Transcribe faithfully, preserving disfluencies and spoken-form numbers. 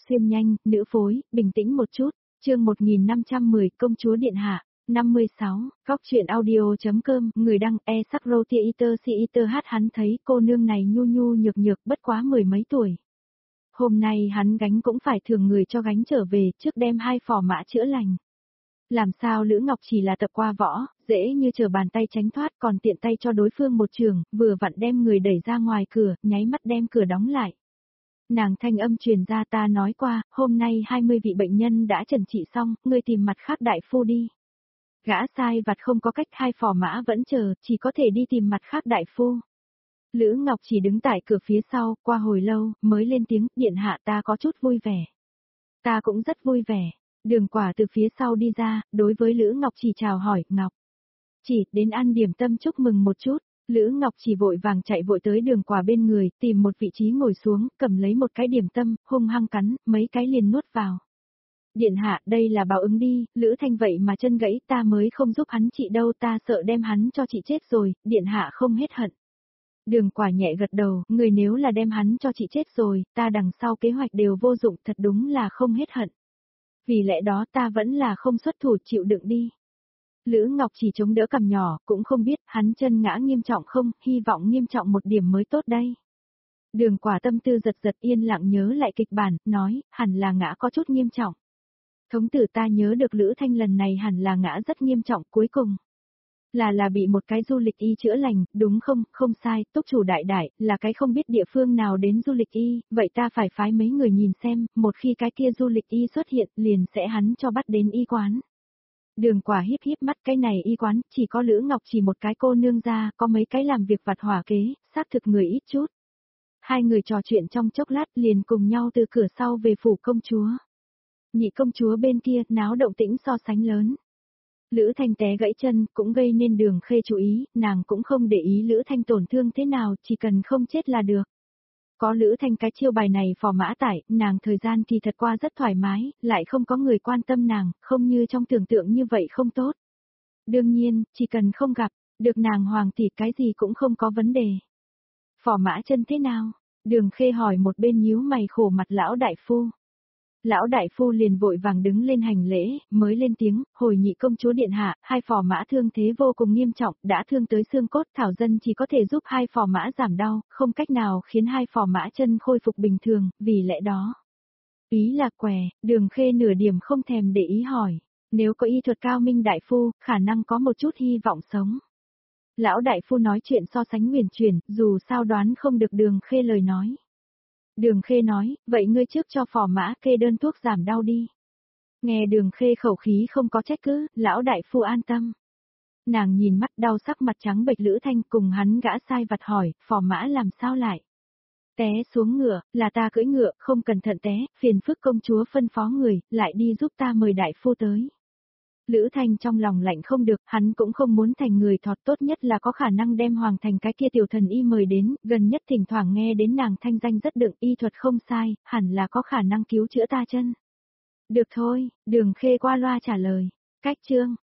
xuyên nhanh, nữ phối, bình tĩnh một chút, chương một nghìn năm trăm mười, công chúa điện hạ, năm mươi sáu, góc truyện audio.com, người đăng, e sắc rô tia iter si iter hát hắn thấy cô nương này nhu nhu nhược nhược bất quá mười mấy tuổi. Hôm nay hắn gánh cũng phải thường người cho gánh trở về trước đem hai phò mã chữa lành. Làm sao Lữ Ngọc chỉ là tập qua võ, dễ như trở bàn tay tránh thoát còn tiện tay cho đối phương một trường, vừa vặn đem người đẩy ra ngoài cửa, nháy mắt đem cửa đóng lại. Nàng thanh âm truyền ra ta nói qua, hôm nay hai mươi vị bệnh nhân đã trần trị xong, ngươi tìm mặt khác đại phu đi. Gã sai vặt không có cách hai phò mã vẫn chờ, chỉ có thể đi tìm mặt khác đại phu. Lữ Ngọc chỉ đứng tại cửa phía sau, qua hồi lâu, mới lên tiếng, điện hạ ta có chút vui vẻ. Ta cũng rất vui vẻ. Đường Quả từ phía sau đi ra, đối với Lữ Ngọc chỉ chào hỏi, Ngọc. Chỉ, đến ăn điểm tâm chúc mừng một chút. Lữ Ngọc chỉ vội vàng chạy vội tới Đường Quả bên người, tìm một vị trí ngồi xuống, cầm lấy một cái điểm tâm, hung hăng cắn, mấy cái liền nuốt vào. Điện hạ, đây là báo ứng đi, Lữ Thanh vậy mà chân gãy, ta mới không giúp hắn trị đâu, ta sợ đem hắn cho chị chết rồi, điện hạ không hết hận. Đường Quả nhẹ gật đầu, người nếu là đem hắn cho chị chết rồi, ta đằng sau kế hoạch đều vô dụng, thật đúng là không hết hận. Vì lẽ đó ta vẫn là không xuất thủ, chịu đựng đi. Lữ Ngọc chỉ chống đỡ cằm nhỏ, cũng không biết hắn chân ngã nghiêm trọng không, hy vọng nghiêm trọng một điểm mới tốt đây. Đường Quả tâm tư giật giật yên lặng nhớ lại kịch bản, nói, hẳn là ngã có chút nghiêm trọng. Thống tử ta nhớ được Lữ Thanh lần này hẳn là ngã rất nghiêm trọng, cuối cùng. Là là bị một cái du lịch y chữa lành, đúng không, không sai, túc chủ đại đại, là cái không biết địa phương nào đến du lịch y, vậy ta phải phái mấy người nhìn xem, một khi cái kia du lịch y xuất hiện, liền sẽ hắn cho bắt đến y quán. Đường Quả híp híp mắt, cái này y quán, chỉ có Lữ Ngọc chỉ một cái cô nương ra, có mấy cái làm việc vặt hỏa kế, xác thực người ít chút. Hai người trò chuyện trong chốc lát liền cùng nhau từ cửa sau về phủ công chúa. Nhị công chúa bên kia, náo động tĩnh so sánh lớn. Lữ Thanh té gãy chân, cũng gây nên Đường Khê chú ý, nàng cũng không để ý Lữ Thanh tổn thương thế nào, chỉ cần không chết là được. Có Lữ Thanh cái chiêu bài này phò mã tải, nàng thời gian thì thật qua rất thoải mái, lại không có người quan tâm nàng, không như trong tưởng tượng như vậy không tốt. Đương nhiên, chỉ cần không gặp, được nàng hoàng tỷ cái gì cũng không có vấn đề. Phò mã chân thế nào? Đường Khê hỏi một bên nhíu mày khổ mặt lão đại phu. Lão đại phu liền vội vàng đứng lên hành lễ, mới lên tiếng, hồi nhị công chúa điện hạ, hai phò mã thương thế vô cùng nghiêm trọng, đã thương tới xương cốt, thảo dân chỉ có thể giúp hai phò mã giảm đau, không cách nào khiến hai phò mã chân khôi phục bình thường, vì lẽ đó. Ý là què, Đường Khê nửa điểm không thèm để ý hỏi, nếu có y thuật cao minh đại phu, khả năng có một chút hy vọng sống. Lão đại phu nói chuyện so sánh huyền chuyển, dù sao đoán không được Đường Khê lời nói. Đường Khê nói, vậy ngươi trước cho phò mã kê đơn thuốc giảm đau đi. Nghe Đường Khê khẩu khí không có trách cứ, lão đại phu an tâm. Nàng nhìn mắt đau sắc mặt trắng bệch Lữ Thanh cùng hắn gã sai vặt hỏi, phò mã làm sao lại? Té xuống ngựa, là ta cưỡi ngựa, không cẩn thận té, phiền phức công chúa phân phó người, lại đi giúp ta mời đại phu tới. Lữ Thanh trong lòng lạnh không được, hắn cũng không muốn thành người thọt, tốt nhất là có khả năng đem hoàng thành cái kia tiểu thần y mời đến, gần nhất thỉnh thoảng nghe đến nàng thanh danh rất đựng, y thuật không sai, hẳn là có khả năng cứu chữa ta chân. Được thôi, Đường Khê qua loa trả lời. Cách chương,